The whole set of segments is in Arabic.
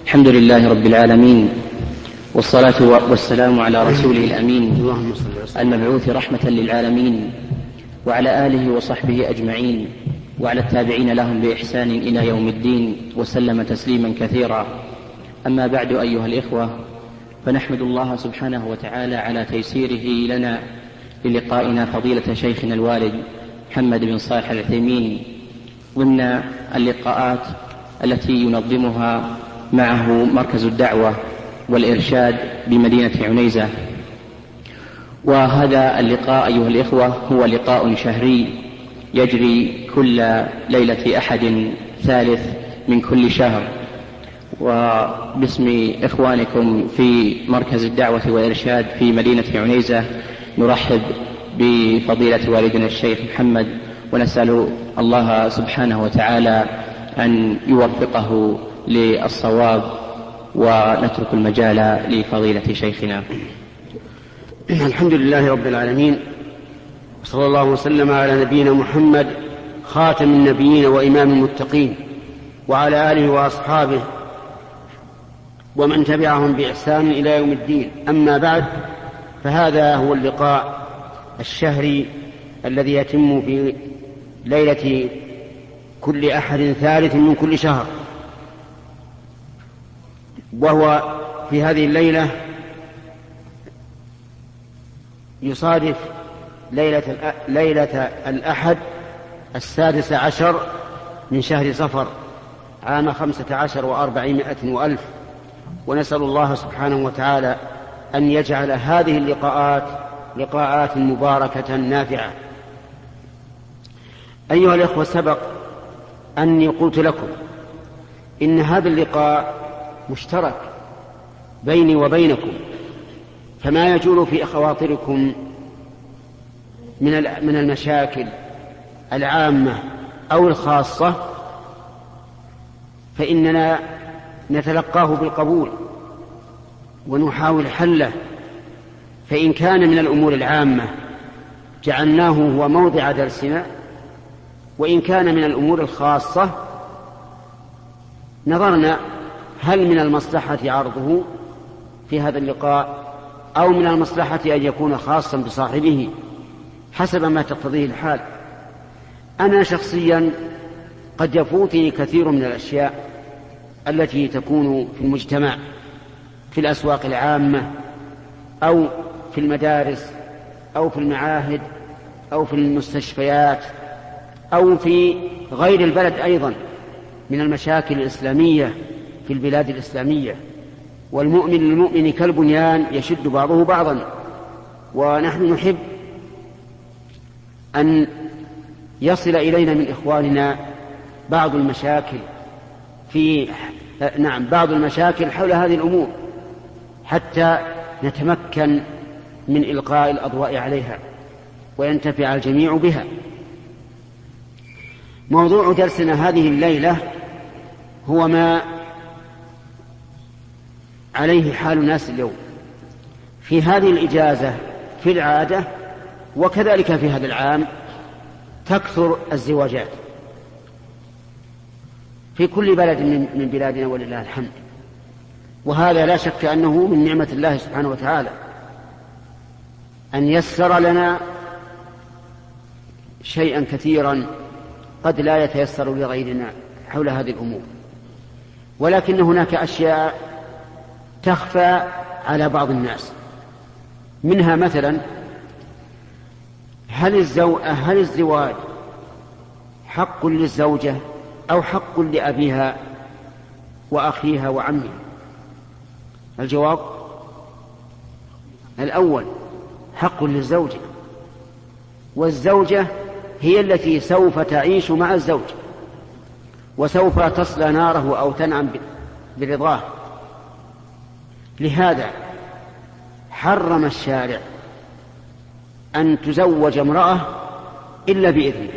الحمد لله رب العالمين، والصلاة والسلام على رسوله الأمين المبعوث رحمة للعالمين، وعلى آله وصحبه أجمعين، وعلى التابعين لهم بإحسان إلى يوم الدين، وسلم تسليما كثيرا. أما بعد، أيها الإخوة، فنحمد الله سبحانه وتعالى على تيسيره لنا للقائنا فضيلة شيخنا الوالد محمد بن صالح العثيمين ضمن اللقاءات التي ينظمها معه مركز الدعوة والإرشاد بمدينة عنيزة. وهذا اللقاء أيها الإخوة هو لقاء شهري يجري كل ليلة أحد ثالث من كل شهر، وباسم إخوانكم في مركز الدعوة والإرشاد في مدينة عنيزة نرحب بفضيلة والدنا الشيخ محمد، ونسأل الله سبحانه وتعالى أن يوفقه للصواب، ونترك المجال لفضيلة شيخنا. الحمد لله رب العالمين، صلى الله وسلم على نبينا محمد خاتم النبيين وإمام المتقين، وعلى آله وأصحابه ومن تبعهم بإحسان إلى يوم الدين. أما بعد، فهذا هو اللقاء الشهري الذي يتم في ليلة كل أحد ثالث من كل شهر، وهو في هذه الليلة يصادف ليلة الأحد 16 من شهر صفر عام 15 و400 وألف. ونسأل الله سبحانه وتعالى أن يجعل هذه اللقاءات لقاءات مباركة نافعة. أيها الإخوة، سبق أني قلت لكم إن هذا اللقاء مشترك بيني وبينكم، فما يجول في خواطركم من المشاكل العامة أو الخاصة فإننا نتلقاه بالقبول ونحاول حله. فإن كان من الأمور العامة جعلناه هو موضع درسنا، وإن كان من الأمور الخاصة نظرنا هل من المصلحة عرضه في هذا اللقاء أو من المصلحة أن يكون خاصا بصاحبه حسب ما تقتضيه الحال. أنا شخصيا قد يفوتني كثير من الأشياء التي تكون في المجتمع، في الأسواق العامة أو في المدارس أو في المعاهد أو في المستشفيات أو في غير البلد أيضا من المشاكل الإسلامية في البلاد الإسلامية. والمؤمن للمؤمن كالبنيان يشد بعضه بعضا، ونحن نحب أن يصل إلينا من إخواننا بعض المشاكل حول هذه الأمور حتى نتمكن من إلقاء الأضواء عليها وينتفع الجميع بها. موضوع درسنا هذه الليلة هو ما عليه حال الناس اليوم في هذه الإجازة. في العادة وكذلك في هذا العام تكثر الزواجات في كل بلد من بلادنا ولله الحمد، وهذا لا شك أنه من نعمة الله سبحانه وتعالى أن يسر لنا شيئا كثيرا قد لا يتيسر لغيرنا حول هذه الأمور. ولكن هناك أشياء تخفى على بعض الناس، منها مثلا هل الزواج حق للزوجة أو حق لأبيها وأخيها وعمها؟ الجواب الأول، حق للزوجة، والزوجة هي التي سوف تعيش مع الزوج وسوف تصلى ناره أو تنعم برضاه. لهذا حرم الشارع أن تزوج امرأة إلا بإذنه،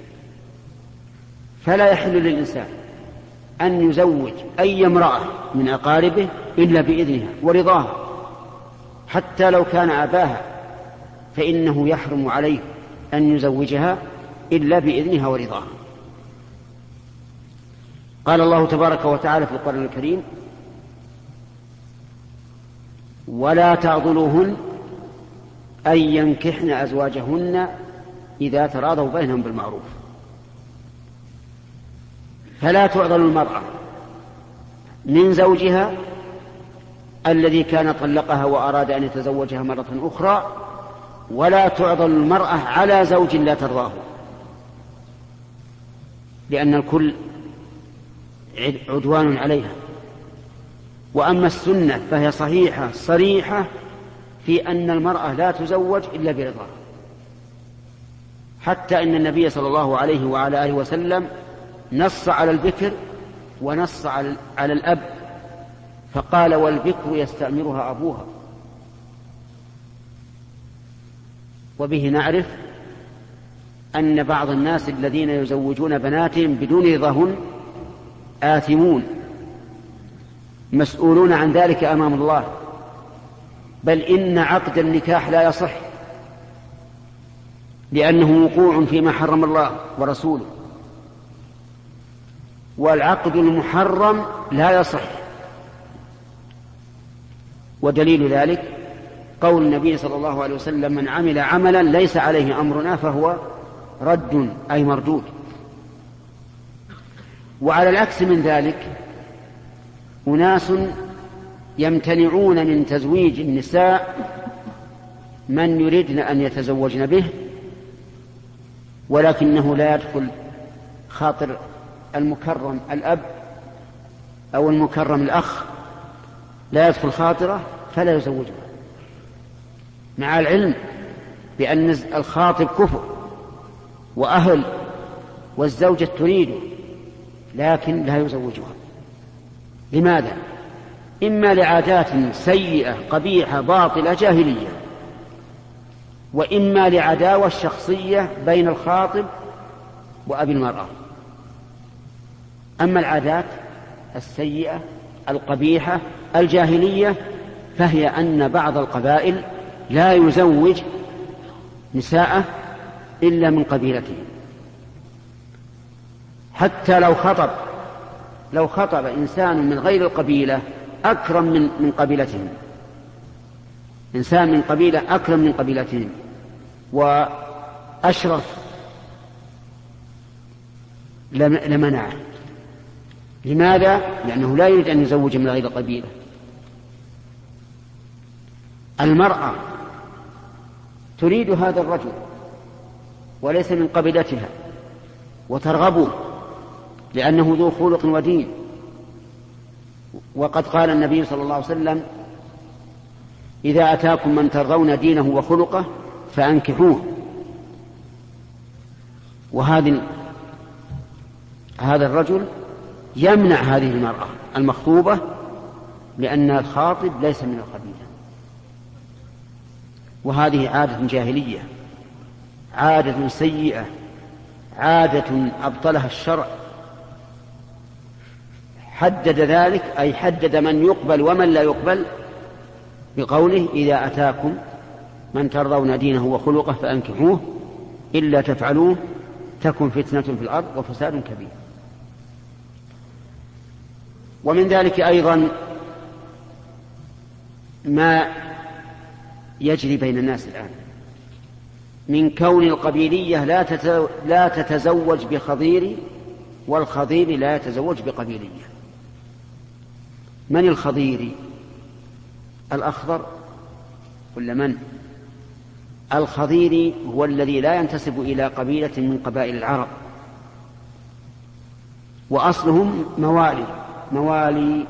فلا يحل للإنسان أن يزوج أي امرأة من أقاربه إلا بإذنها ورضاها، حتى لو كان أباها فإنه يحرم عليه أن يزوجها إلا بإذنها ورضاها. قال الله تبارك وتعالى في القرآن الكريم: ولا تعضلوهن أن ينكحن أزواجهن إذا تراضوا بينهم بالمعروف. فلا تعضل المرأة من زوجها الذي كان طلقها وأراد أن يتزوجها مرة أخرى، ولا تعضل المرأة على زوج لا ترضاه، لأن الكل عدوان عليها. وأما السنة فهي صحيحة صريحة في أن المرأة لا تزوج إلا برضاها، حتى إن النبي صلى الله عليه وعلى آله وسلم نص على البكر ونص على الأب، فقال والبكر يستأمرها أبوها. وبه نعرف أن بعض الناس الذين يزوجون بناتهم بدون رضاهن آثمون مسؤولون عن ذلك أمام الله، بل إن عقد النكاح لا يصح لأنه وقوع فيما حرم الله ورسوله، والعقد المحرم لا يصح. ودليل ذلك قول النبي صلى الله عليه وسلم من عمل عملا ليس عليه أمرنا فهو رد أي مردود. وعلى العكس من ذلك أناس يمتنعون من تزويج النساء من يريدن أن يتزوجن به، ولكنه لا يدخل خاطر المكرم الأب أو المكرم الأخ، لا يدخل خاطره فلا يزوجها، مع العلم بأن الخاطب كفر وأهل والزوجة تريده، لكن لا يزوجها. لماذا؟ إما لعادات سيئة قبيحة باطلة جاهلية، وإما لعداوة شخصية بين الخاطب وأبي المرأة. أما العادات السيئة القبيحة الجاهلية فهي أن بعض القبائل لا يزوج نساءه إلا من قبيلته، حتى لو خطب إنسان من غير القبيلة أكرم من قبيلتهم، إنسان من قبيلة أكرم من قبيلتهم وأشرف لمنعه. لماذا؟ لأنه لا يريد أن يزوج من غير القبيلة. المرأة تريد هذا الرجل وليس من قبيلتها وترغبه لأنه ذو خلق ودين، وقد قال النبي صلى الله عليه وسلم إذا أتاكم من ترضون دينه وخلقه فأنكحوه. هذا الرجل يمنع هذه المرأة المخطوبة لأن الخاطب ليس من القبيلة. وهذه عادة جاهلية، عادة سيئة، عادة أبطلها الشرع. حدد ذلك أي حدد من يقبل ومن لا يقبل بقوله إذا أتاكم من ترضون دينه وخلقه فأنكحوه إلا تفعلوه تكن فتنة في الأرض وفساد كبير. ومن ذلك أيضا ما يجري بين الناس الآن من كون القبيلية لا تتزوج بخضير والخضير لا يتزوج بقبيلية. من الخضير؟ الأخضر ولا من؟ الخضير هو الذي لا ينتسب إلى قبيلة من قبائل العرب، وأصلهم موالي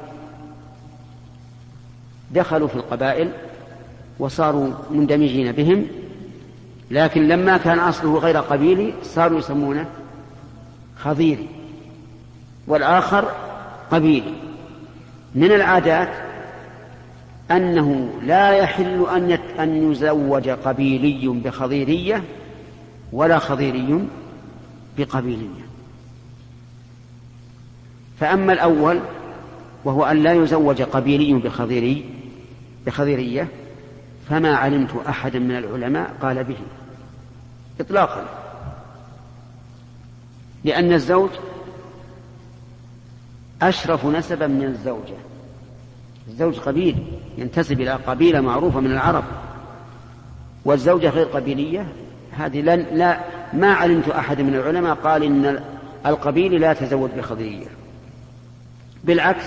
دخلوا في القبائل وصاروا مندمجين بهم، لكن لما كان أصله غير قبيلي صاروا يسمونه خضيري والآخر قبيلي. من العادات أنه لا يحل أن يزوج قبيلي بخضيرية ولا خضيري بقبيلية. فأما الأول وهو أن لا يزوج قبيلي بخضيرية فما علمت أحدا من العلماء قال به إطلاقا، لأن الزوج أشرف نسبا من الزوجة، الزوج قبيل ينتسب إلى قبيلة معروفة من العرب، والزوجة غير قبيلية هذه لا ما علمت أحد من العلماء قال إن القبيل لا يتزوج بخضيرية. بالعكس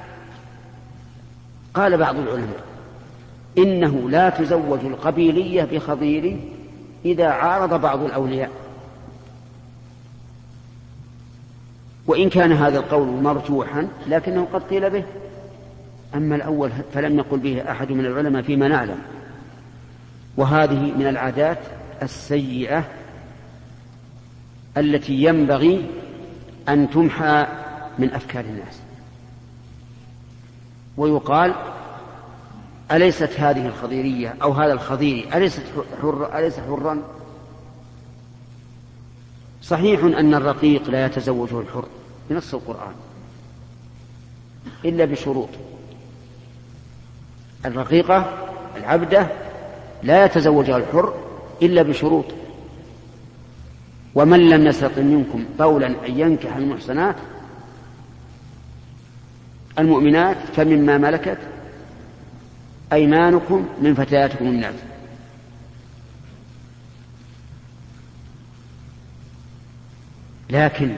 قال بعض العلماء إنه لا تزوج القبيلية بخضير إذا عارض بعض الأولياء، وإن كان هذا القول مرجوحا لكنه قد قيل به. أما الأول فلم يقل به أحد من العلماء فيما نعلم. وهذه من العادات السيئة التي ينبغي أن تمحى من أفكار الناس. ويقال أليست هذه الخضيرية أو هذا الخضيري أليس حرا؟ صحيح أن الرقيق لا يتزوجه الحر بنص القرآن إلا بشروط. الرقيقة العبدة لا يتزوجها الحر إلا بشروط. ومن لم يستطع منكم طولا أن ينكح المحصنات المؤمنات فمما ملكت أيمانكم من فتياتكم الناس. لكن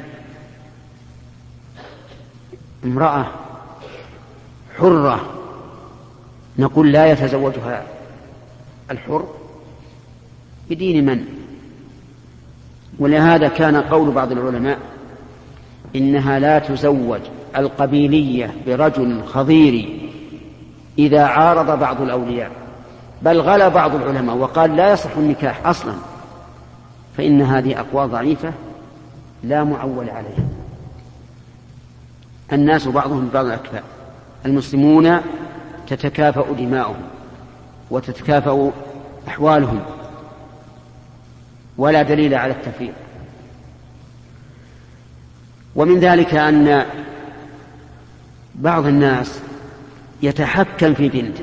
امرأة حرة نقول لا يتزوجها الحر بدين من؟ ولهذا كان قول بعض العلماء إنها لا تزوج القبيلية برجل خضيري إذا عارض بعض الأولياء، بل غلا بعض العلماء وقال لا يصح النكاح أصلا، فإن هذه أقوال ضعيفة لا معول عليها. الناس بعضهم بعض الأكفاء، المسلمون تتكافأ دماؤهم وتتكافأ أحوالهم، ولا دليل على التفريق. ومن ذلك أن بعض الناس يتحكم في بنته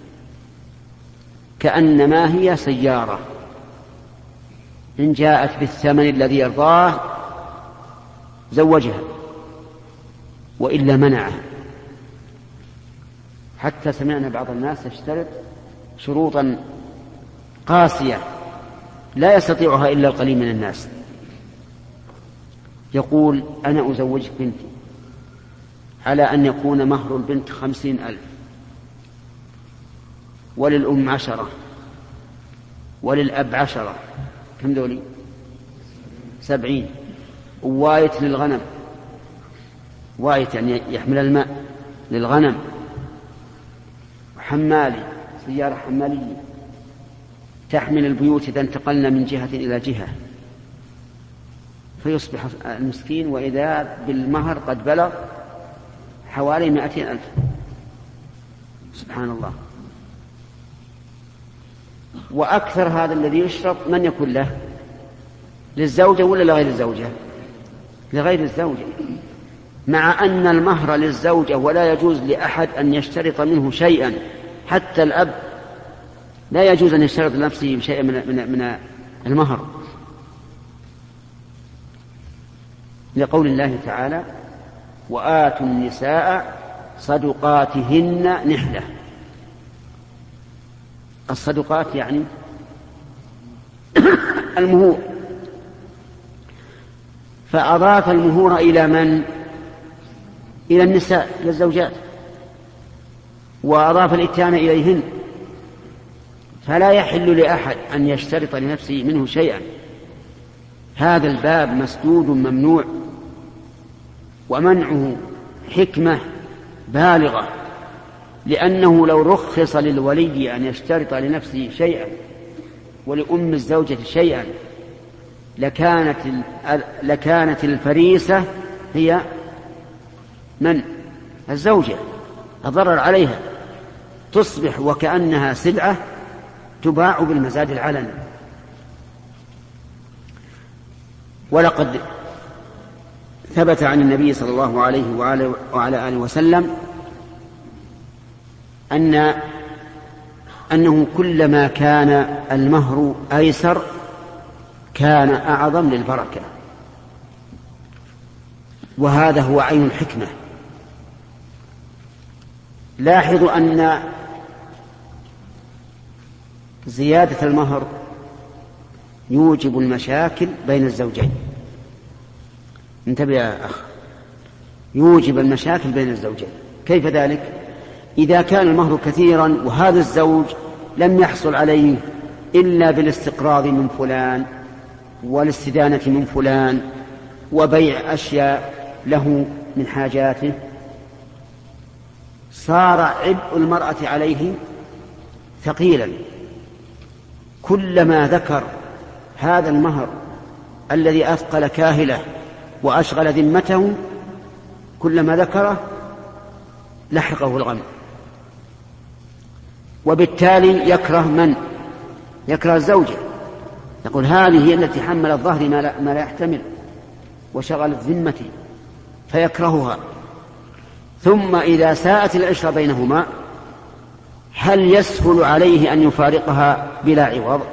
كأنما هي سيارة، إن جاءت بالثمن الذي يرضاه زوجها وإلا منعها. حتى سمعنا بعض الناس يشترط شروطا قاسية لا يستطيعها إلا القليل من الناس. يقول أنا أزوجك بنتي على أن يكون مهر البنت 50,000 وللأم 10 وللأب 10، كم ذولي؟ 70. ووايت للغنم، وايت يعني يحمل الماء للغنم، وحمالي سيارة حمالية تحمل البيوت إذا انتقلنا من جهة إلى جهة، فيصبح المسكين وإذا بالمهر قد بلغ حوالي 200,000. سبحان الله. وأكثر هذا الذي يشرط من يكون له؟ للزوجة ولا لغير الزوجة؟ لغير الزوجة، مع أن المهر للزوجة ولا يجوز لأحد أن يشترط منه شيئا. حتى الأب لا يجوز أن يشترط لنفسه شيئا من المهر، لقول الله تعالى وآتوا النساء صدقاتهن نحلة. الصدقات يعني المهور، فأضاف المهور إلى من؟ إلى النساء، إلى الزوجات، وأضاف الإتيان إليهن، فلا يحل لأحد أن يشترط لنفسه منه شيئا. هذا الباب مسدود ممنوع، ومنعه حكمة بالغة، لأنه لو رخص للولي أن يشترط لنفسه شيئا ولأم الزوجة شيئا لكانت الفريسة هي من؟ الزوجة، الضرر عليها، تصبح وكأنها سلعة تباع بالمزاد العلني. ولقد ثبت عن النبي صلى الله عليه وعلى آله وسلم أنه كلما كان المهر أيسر كان أعظم للبركة، وهذا هو عين الحكمة، لاحظوا أن زيادة المهر يوجب المشاكل بين الزوجين. انتبه يا أخ، يوجب المشاكل بين الزوجين. كيف ذلك؟ إذا كان المهر كثيرا وهذا الزوج لم يحصل عليه إلا بالاستقراض من فلان والاستدانة من فلان وبيع أشياء له من حاجاته، صار عبء المرأة عليه ثقيلا. كلما ذكر هذا المهر الذي أثقل كاهله وأشغل ذمته، كلما ذكره لحقه الغم، وبالتالي يكره من؟ يكره الزوجة. يقول هذه هي التي حملت ظهري ما لا يحتمل وشغلت ذمتي، فيكرهها. ثم إذا ساءت العشرة بينهما هل يسهل عليه أن يفارقها بلا عوض؟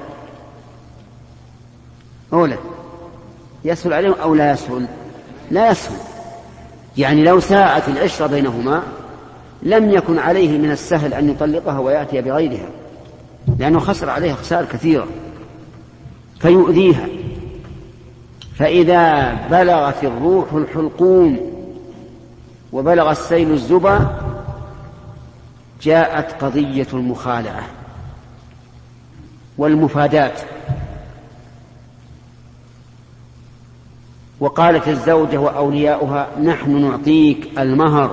أولا يسهل عليه أو لا يسهل؟ لا يسهل. يعني لو ساءت العشرة بينهما لم يكن عليه من السهل أن يطلقها ويأتي بغيرها، لأنه خسر عليها خسائر كثيرة فيؤذيها. فإذا بلغت الروح الحلقوم وبلغ السيل الزبا جاءت قضية المخالعة والمفادات. وقالت الزوجة وأولياؤها نحن نعطيك المهر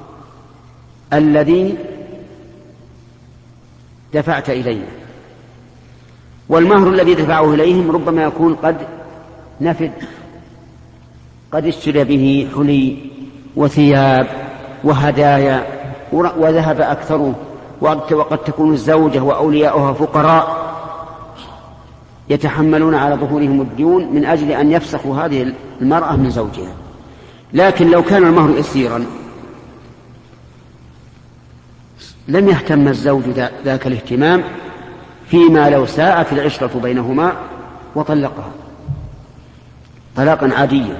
الذي دفعت إلينا. والمهر الذي دفعه إليهم ربما يكون قد نفد، قد اشتري به حلي وثياب وهدايا وذهب أكثره، وقد تكون الزوجة وأولياؤها فقراء يتحملون على ظهورهم الديون من أجل أن يفسخوا هذه المرأة من زوجها. لكن لو كان المهر يسيرا لم يهتم الزوج ذاك الاهتمام فيما لو ساءت العشرة بينهما وطلقها طلاقا عاديا.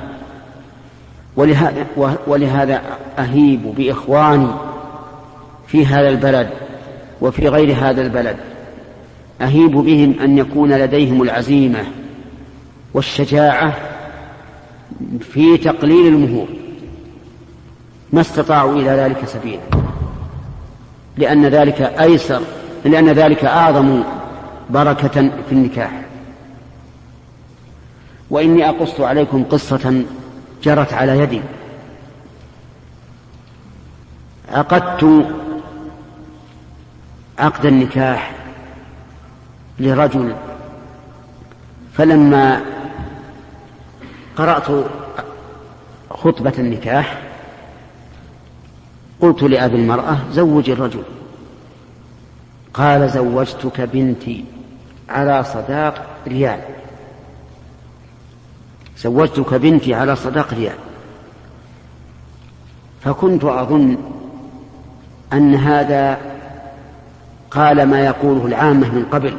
ولهذا أهيب بإخواني في هذا البلد وفي غير هذا البلد، أهيب بهم أن يكون لديهم العزيمة والشجاعة في تقليل المهور ما استطاعوا إلى ذلك سبيلا، لأن ذلك أيسر، لأن ذلك أعظم بركة في النكاح. وإني أقص عليكم قصة جرت على يدي. عقدت عقد النكاح لرجل، فلما قرأت خطبة النكاح قلت لأبي المرأة زوج الرجل. قال زوجتك بنتي على صداق ريال، زوجتك بنتي على صداق ريال. فكنت أظن أن هذا قال ما يقوله العامة من قبل،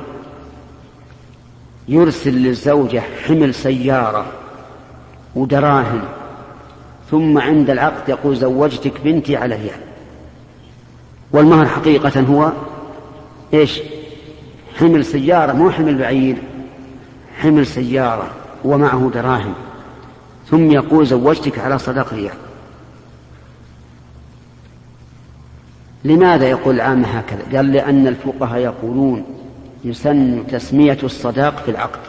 يرسل للزوجة حمل سيارة ودراهم، ثم عند العقد يقول زوجتك بنتي على ريال. والمهر حقيقة هو إيش؟ حمل سيارة، مو حمل بعير، حمل سيارة ومعه دراهم، ثم يقول زوجتك على صداق ريال. لماذا يقول العامة هكذا؟ قال لأن الفقهاء يقولون يسن تسمية الصداق في العقد.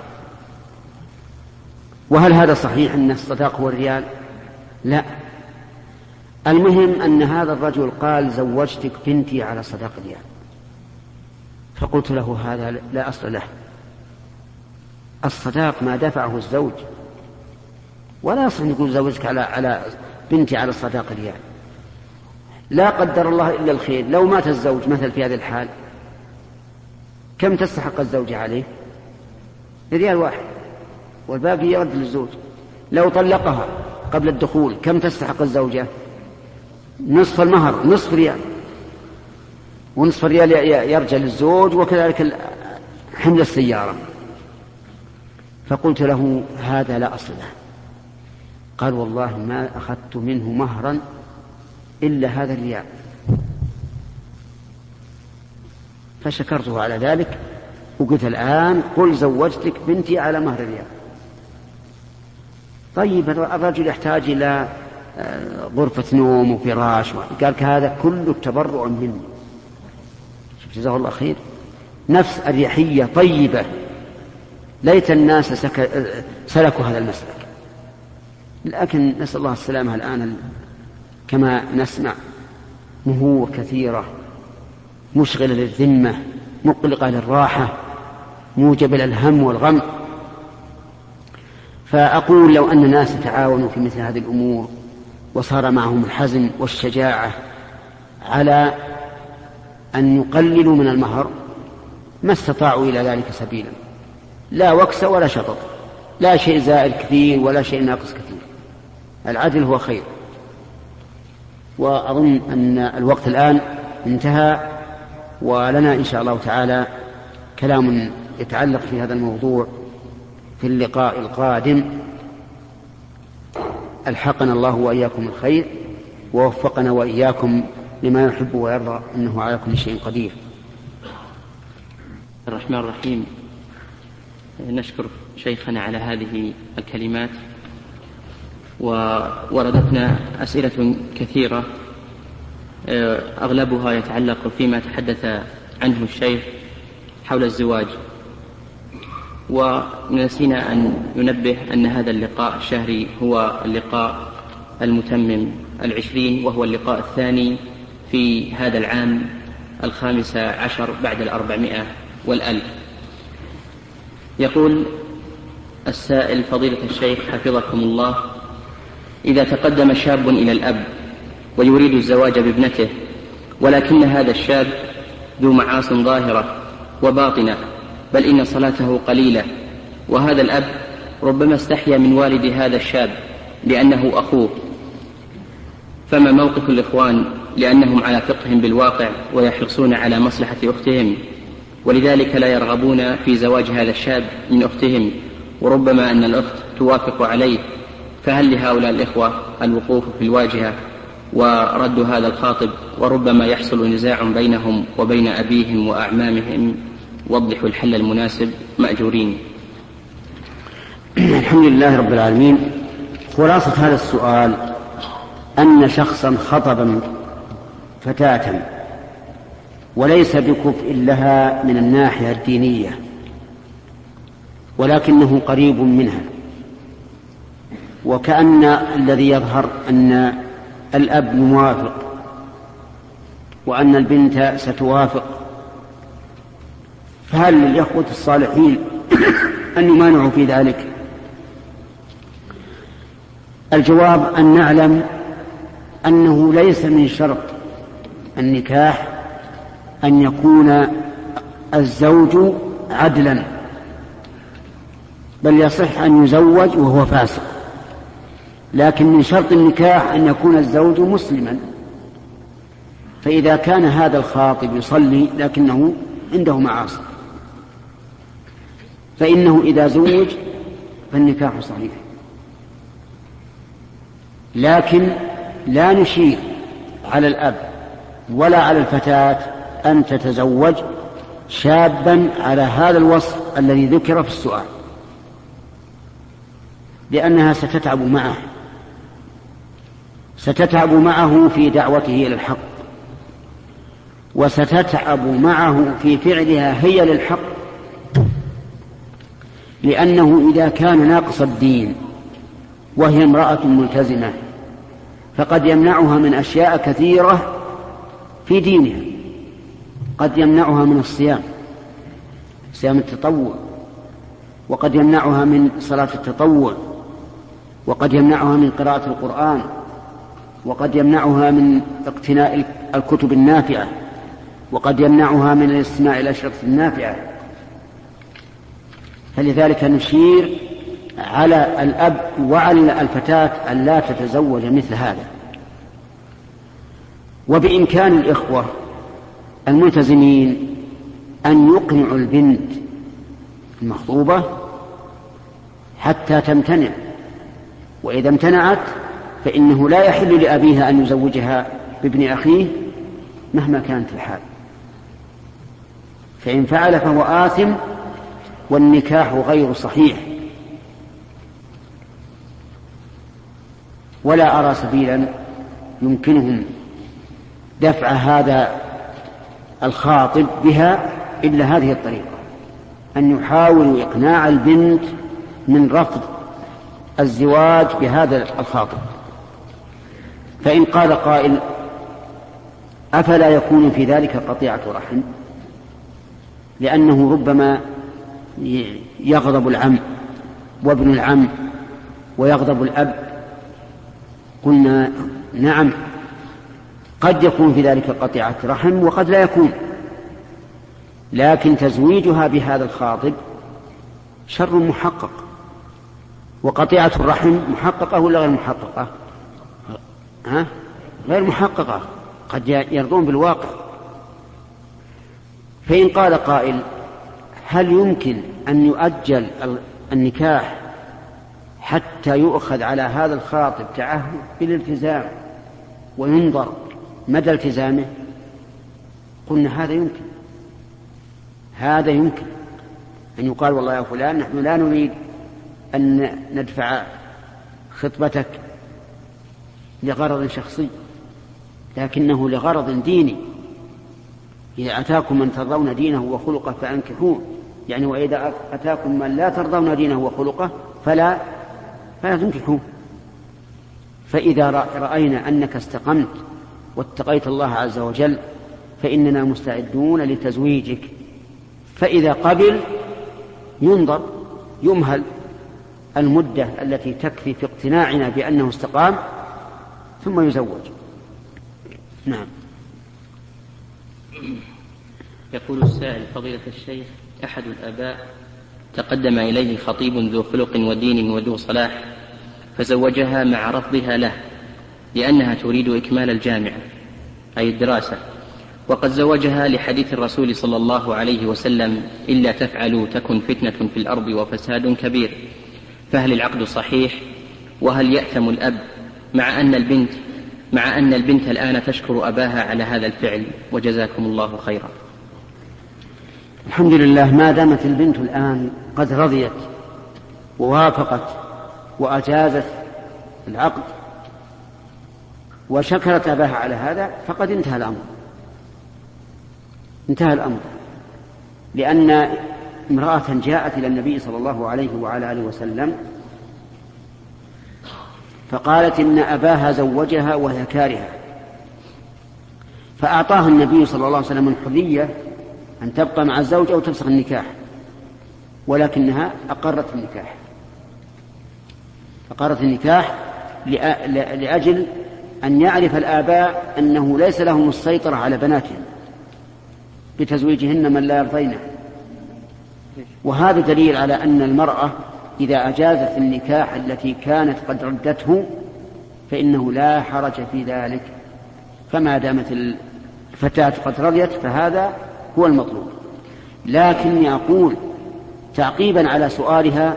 وهل هذا صحيح أن الصداق هو الريال؟ لا. المهم أن هذا الرجل قال زوجتك بنتي على صداق ريال. فقلت له هذا لا أصل له، الصداق ما دفعه الزوج، ولا يصح يقول زوجك على بنتي على صداق ريال. لا قدر الله إلا الخير، لو مات الزوج مثل في هذه الحال كم تستحق الزوجة عليه؟ ريال واحد والباقي يرد للزوج. لو طلقها قبل الدخول كم تستحق الزوجة؟ نصف المهر، نصف ريال، ونصف الريال يرجع للزوج، وكذلك حمل السيارة. فقلت له هذا لا أصل له. قال والله ما أخذت منه مهرا إلا هذا الريال. فشكرته على ذلك وقلت الآن قل زوجتك بنتي على مهر ريال. طيب الرجل يحتاج إلى غرفة نوم وفراش، قال هذا كله تبرع مني. جزاه الله خير. نفس أريحية طيبة. ليت الناس سلكوا هذا المسلك، لكن نسأل الله السلامة. الآن كما نسمع مهور كثيرة مشغلة للذمة، مقلقة للراحة، موجبة للهم والغم. فأقول لو أن الناس تعاونوا في مثل هذه الأمور وصار معهم الحزم والشجاعة على أن يقللوا من المهر ما استطاعوا إلى ذلك سبيلا، لا وكس ولا شطط، لا شيء زائد كثير ولا شيء ناقص كثير. العدل هو خير. وأظن أن الوقت الآن انتهى، ولنا إن شاء الله تعالى كلام يتعلق في هذا الموضوع في اللقاء القادم. ألحقنا الله وإياكم الخير ووفقنا وإياكم لما يحب ويرضى، إنه على كل شيء قدير. الرحمن الرحيم. نشكر شيخنا على هذه الكلمات، ووردتنا أسئلة كثيرة أغلبها يتعلق فيما تحدث عنه الشيخ حول الزواج. ونسينا أن ننبه أن هذا اللقاء الشهري هو اللقاء المتمم 20، وهو اللقاء الثاني في هذا العام 15 بعد 400 والألف. يقول السائل: فضيلة الشيخ حفظكم الله، إذا تقدم شاب إلى الأب ويريد الزواج بابنته، ولكن هذا الشاب ذو معاصٍ ظاهرة وباطنة، بل إن صلاته قليلة، وهذا الأب ربما استحيا من والد هذا الشاب لأنه أخوه، فما موقف الإخوان لأنهم على فقه بالواقع ويحرصون على مصلحة أختهم، ولذلك لا يرغبون في زواج هذا الشاب من أختهم، وربما أن الأخت توافق عليه، فهل لهؤلاء الإخوة الوقوف في الواجهة ورد هذا الخاطب؟ وربما يحصل نزاع بينهم وبين أبيهم وأعمامهم، وضحوا الحل المناسب مأجورين. الحمد لله رب العالمين. خلاصة هذا السؤال أن شخصا خطب فتاة وليس بكفء لها من الناحية الدينية، ولكنه قريب منها، وكأن الذي يظهر أن الأب موافق وأن البنت ستوافق، فهل للإخوة الصالحين أن يمانعوا في ذلك؟ الجواب أن نعلم أنه ليس من شرط النكاح أن يكون الزوج عدلا، بل يصح أن يزوج وهو فاسق، لكن من شرط النكاح أن يكون الزوج مسلما. فإذا كان هذا الخاطب يصلي لكنه عنده معاصي، فإنه إذا زوج فالنكاح صحيح، لكن لا نشير على الأب ولا على الفتاة أن تتزوج شابا على هذا الوصف الذي ذكر في السؤال، لأنها ستتعب معه في دعوته إلى الحق، وستتعب معه في فعلها هي للحق، لأنه إذا كان ناقص الدين وهي امرأة ملتزمة فقد يمنعها من أشياء كثيرة في دينها. قد يمنعها من الصيام التطوع، وقد يمنعها من صلاة التطوع، وقد يمنعها من قراءة القرآن، وقد يمنعها من اقتناء الكتب النافعة، وقد يمنعها من الاستماع إلى الأشرطة النافعة. فلذلك نشير على الأب وعلى الفتاة أن لا تتزوج مثل هذا. وبإمكان الإخوة الملتزمين أن يقنعوا البنت المخطوبة حتى تمتنع، وإذا امتنعت فإنه لا يحل لأبيها أن يزوجها بابن أخيه مهما كانت الحال. فإن فعل فهو آثم والنكاح غير صحيح. ولا أرى سبيلا يمكنهم دفع هذا الخاطب بها إلا هذه الطريقة، أن يحاولوا إقناع البنت من رفض الزواج بهذا الخاطب. فإن قال قائل: أفلا يكون في ذلك قطيعة رحم؟ لأنه ربما يغضب العم وابن العم ويغضب الأب. قلنا: نعم، قد يكون في ذلك قطيعة رحم وقد لا يكون، لكن تزويجها بهذا الخاطب شر محقق. وقطيعة الرحم محققة ولا غير محققة؟ غير محققة، قد يرضون بالواقع. فإن قال قائل: هل يمكن أن يؤجل النكاح حتى يؤخذ على هذا الخاطب تعهد بالالتزام وينظر مدى التزامه؟ قلنا: هذا يمكن أن يقال: والله يا فلان، نحن لا نريد أن ندفع خطبتك لغرض شخصي، لكنه لغرض ديني. إذا أتاكم من ترضون دينه وخلقه فأنكحوه، يعني وإذا أتاكم من لا ترضون دينه وخلقه فلا تنكحوه. فإذا رأينا أنك استقمت واتقيت الله عز وجل فإننا مستعدون لتزويجك. فإذا قبل ينظر، يمهل المدة التي تكفي في اقتناعنا بأنه استقام، ثم يزوج. نعم. يقول السائل: فضيلة الشيخ، أحد الآباء تقدم إليه خطيب ذو خلق ودين وذو صلاح فزوجها مع رفضها له لأنها تريد إكمال الجامعة أي الدراسة، وقد زوجها لحديث الرسول صلى الله عليه وسلم: إلا تفعلوا تكن فتنة في الأرض وفساد كبير. فهل العقد صحيح؟ وهل يأثم الأب مع أن البنت الآن تشكر أباها على هذا الفعل؟ وجزاكم الله خيرا. الحمد لله، ما دامت البنت الآن قد رضيت ووافقت وأجازت العقد وشكرت أباها على هذا فقد انتهى الأمر. لأن امرأة جاءت إلى النبي صلى الله عليه وعلى آله وسلم فقالت إن أباها زوجها وهي كارهة، فأعطاها النبي صلى الله عليه وسلم الحرية أن تبقى مع الزوج أو تفسخ النكاح، ولكنها أقرت النكاح لأجل أن يعرف الآباء أنه ليس لهم السيطرة على بناتهم بتزويجهن من لا يرضينه. وهذا دليل على أن المرأة إذا أجازت النكاح التي كانت قد ردته فإنه لا حرج في ذلك، فما دامت الفتاة قد رضيت فهذا هو المطلوب. لكن يقول تعقيبا على سؤالها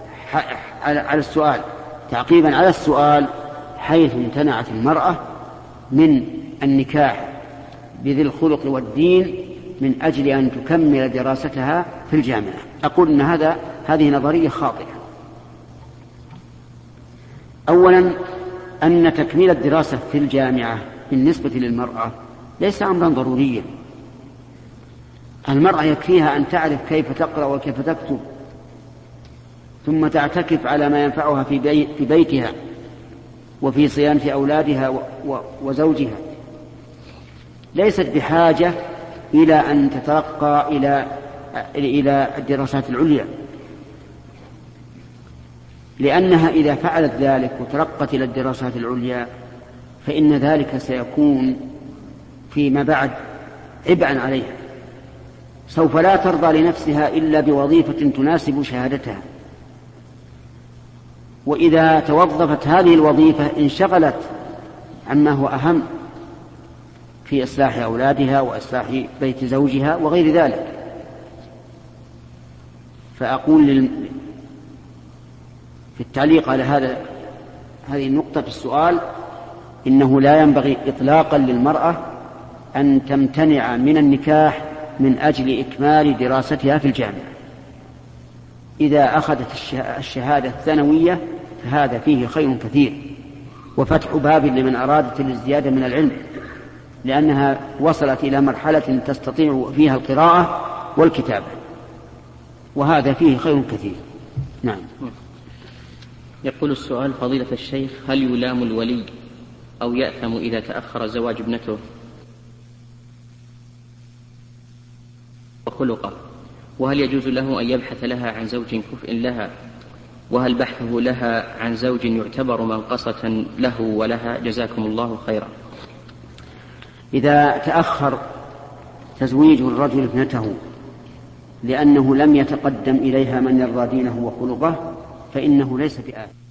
على السؤال حيث امتنعت المرأة من النكاح بذي الخلق والدين من أجل أن تكمل دراستها في الجامعة، أقول أن هذه نظرية خاطئة. أولا، أن تكميل الدراسة في الجامعة بالنسبة للمرأة ليس أمرا ضروريا. المرأة يكفيها أن تعرف كيف تقرأ وكيف تكتب، ثم تعتكف على ما ينفعها في بيتها وفي صيانة أولادها وزوجها. ليست بحاجة إلى أن تترقى إلى الدراسات العليا، لأنها إذا فعلت ذلك وترقت إلى الدراسات العليا فإن ذلك سيكون فيما بعد عبئا عليها، سوف لا ترضى لنفسها إلا بوظيفة تناسب شهادتها، وإذا توظفت هذه الوظيفة انشغلت عما هو أهم في إصلاح أولادها وإصلاح بيت زوجها وغير ذلك. فأقول في التعليق على هذه النقطة في السؤال إنه لا ينبغي إطلاقا للمرأة أن تمتنع من النكاح من أجل إكمال دراستها في الجامعة. إذا أخذت الشهادة الثانوية فهذا فيه خير كثير وفتح باب لمن أرادت الازدياد من العلم، لأنها وصلت إلى مرحلة تستطيع فيها القراءة والكتابة، وهذا فيه خير كثير. نعم. يقول السؤال: فضيلة الشيخ، هل يلام الولي أو يأثم إذا تأخر زواج ابنته وخلقه؟ وهل يجوز له أن يبحث لها عن زوج كفء لها؟ وهل بحثه لها عن زوج يعتبر منقصة له ولها؟ جزاكم الله خيرا. إذا تأخر تزويج الرجل ابنته لأنه لم يتقدم إليها من يرضى دينه وخلقه فإنه ليس بآثم.